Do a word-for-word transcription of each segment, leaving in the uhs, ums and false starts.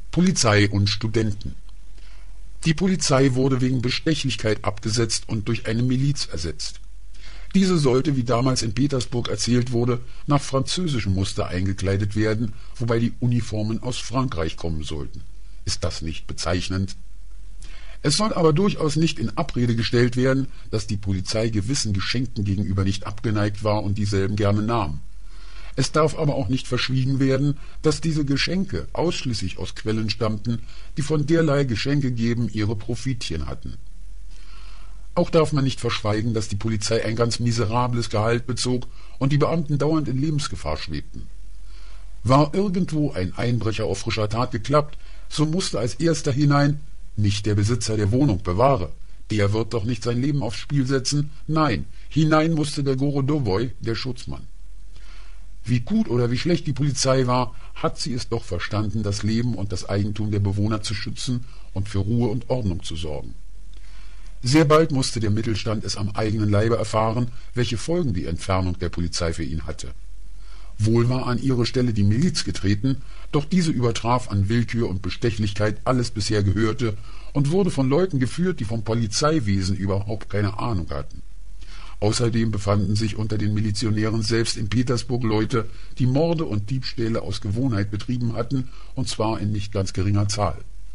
Polizei und Studenten. Die Polizei wurde wegen Bestechlichkeit abgesetzt und durch eine Miliz ersetzt. Diese sollte, wie damals in Petersburg erzählt wurde, nach französischem Muster eingekleidet werden, wobei die Uniformen aus Frankreich kommen sollten. Ist das nicht bezeichnend? Es soll aber durchaus nicht in Abrede gestellt werden, dass die Polizei gewissen Geschenken gegenüber nicht abgeneigt war und dieselben gerne nahm. Es darf aber auch nicht verschwiegen werden, dass diese Geschenke ausschließlich aus Quellen stammten, die von derlei Geschenkegebern ihre Profitchen hatten. Auch darf man nicht verschweigen, dass die Polizei ein ganz miserables Gehalt bezog und die Beamten dauernd in Lebensgefahr schwebten. War irgendwo ein Einbrecher auf frischer Tat geklappt, so musste als erster hinein, nicht der Besitzer der Wohnung, bewahre, der wird doch nicht sein Leben aufs Spiel setzen, nein, hinein musste der Gorodowoi, der Schutzmann. Wie gut oder wie schlecht die Polizei war, hat sie es doch verstanden, das Leben und das Eigentum der Bewohner zu schützen und für Ruhe und Ordnung zu sorgen. Sehr bald musste der Mittelstand es am eigenen Leibe erfahren, welche Folgen die Entfernung der Polizei für ihn hatte. Wohl war an ihre Stelle die Miliz getreten, doch diese übertraf an Willkür und Bestechlichkeit alles bisher Gehörte und wurde von Leuten geführt, die vom Polizeiwesen überhaupt keine Ahnung hatten. Außerdem befanden sich unter den Milizionären selbst in Petersburg Leute, die Morde und Diebstähle aus Gewohnheit betrieben hatten, und zwar in nicht ganz geringer Zahl.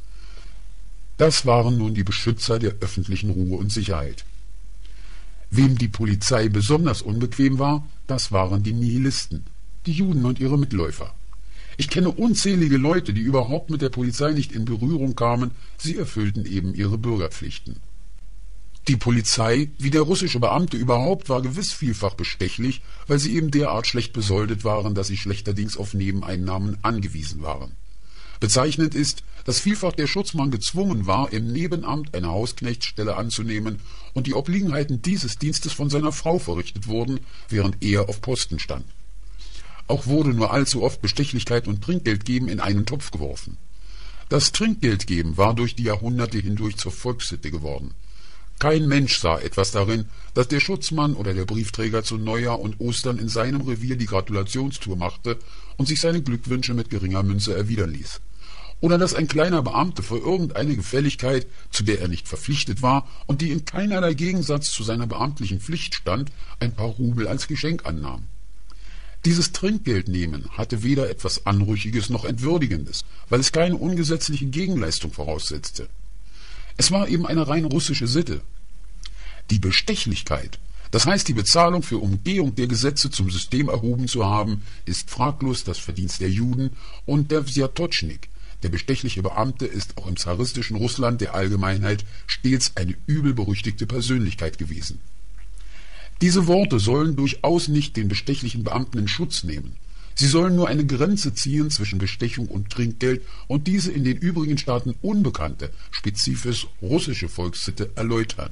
Das waren nun die Beschützer der öffentlichen Ruhe und Sicherheit. Wem die Polizei besonders unbequem war, das waren die Nihilisten, die Juden und ihre Mitläufer. Ich kenne unzählige Leute, die überhaupt mit der Polizei nicht in Berührung kamen, sie erfüllten eben ihre Bürgerpflichten. Die Polizei, wie der russische Beamte überhaupt, war gewiss vielfach bestechlich, weil sie eben derart schlecht besoldet waren, dass sie schlechterdings auf Nebeneinnahmen angewiesen waren. Bezeichnend ist, dass vielfach der Schutzmann gezwungen war, im Nebenamt eine Hausknechtsstelle anzunehmen und die Obliegenheiten dieses Dienstes von seiner Frau verrichtet wurden, während er auf Posten stand. Auch wurde nur allzu oft Bestechlichkeit und Trinkgeldgeben in einen Topf geworfen. Das Trinkgeldgeben war durch die Jahrhunderte hindurch zur Volkssitte geworden. Kein Mensch sah etwas darin, dass der Schutzmann oder der Briefträger zu Neujahr und Ostern in seinem Revier die Gratulationstour machte und sich seine Glückwünsche mit geringer Münze erwidern ließ. Oder dass ein kleiner Beamte für irgendeine Gefälligkeit, zu der er nicht verpflichtet war und die in keinerlei Gegensatz zu seiner beamtlichen Pflicht stand, ein paar Rubel als Geschenk annahm. Dieses Trinkgeldnehmen hatte weder etwas Anrüchiges noch Entwürdigendes, weil es keine ungesetzliche Gegenleistung voraussetzte. Es war eben eine rein russische Sitte. Die Bestechlichkeit, das heißt die Bezahlung für Umgehung der Gesetze zum System erhoben zu haben, ist fraglos das Verdienst der Juden, und der Wsiatotschnik, der bestechliche Beamte, ist auch im zaristischen Russland der Allgemeinheit stets eine übelberüchtigte Persönlichkeit gewesen. Diese Worte sollen durchaus nicht den bestechlichen Beamten in Schutz nehmen. Sie sollen nur eine Grenze ziehen zwischen Bestechung und Trinkgeld und diese in den übrigen Staaten unbekannte, spezifisch russische Volkssitte erläutern.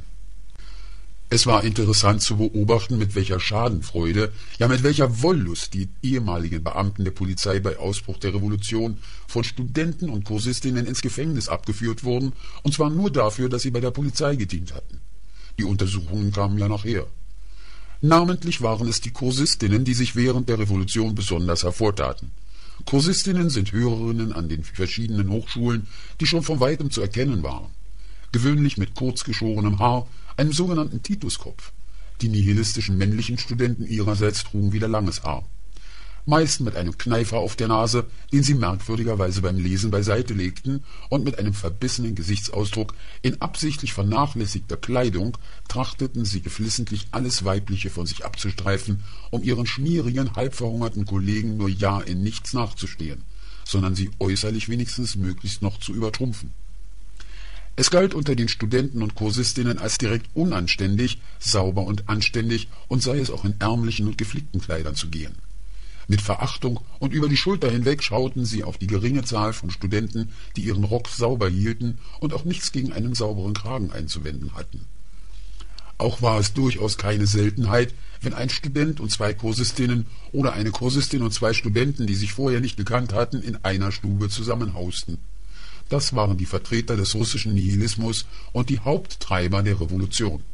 Es war interessant zu beobachten, mit welcher Schadenfreude, ja mit welcher Wollust die ehemaligen Beamten der Polizei bei Ausbruch der Revolution von Studenten und Kursistinnen ins Gefängnis abgeführt wurden, und zwar nur dafür, dass sie bei der Polizei gedient hatten. Die Untersuchungen kamen ja nachher. Namentlich waren es die Kursistinnen, die sich während der Revolution besonders hervortaten. Kursistinnen sind Hörerinnen an den verschiedenen Hochschulen, die schon von weitem zu erkennen waren. Gewöhnlich mit kurzgeschorenem Haar, einem sogenannten Tituskopf. Die nihilistischen männlichen Studenten ihrerseits trugen wieder langes Haar. Meist mit einem Kneifer auf der Nase, den sie merkwürdigerweise beim Lesen beiseite legten, und mit einem verbissenen Gesichtsausdruck in absichtlich vernachlässigter Kleidung trachteten sie geflissentlich alles Weibliche von sich abzustreifen, um ihren schmierigen, halbverhungerten Kollegen nur ja in nichts nachzustehen, sondern sie äußerlich wenigstens möglichst noch zu übertrumpfen. Es galt unter den Studenten und Kursistinnen als direkt unanständig, sauber und anständig, und sei es auch in ärmlichen und geflickten Kleidern zu gehen. Mit Verachtung und über die Schulter hinweg schauten sie auf die geringe Zahl von Studenten, die ihren Rock sauber hielten und auch nichts gegen einen sauberen Kragen einzuwenden hatten. Auch war es durchaus keine Seltenheit, wenn ein Student und zwei Kursistinnen oder eine Kursistin und zwei Studenten, die sich vorher nicht gekannt hatten, in einer Stube zusammenhausten. Das waren die Vertreter des russischen Nihilismus und die Haupttreiber der Revolution.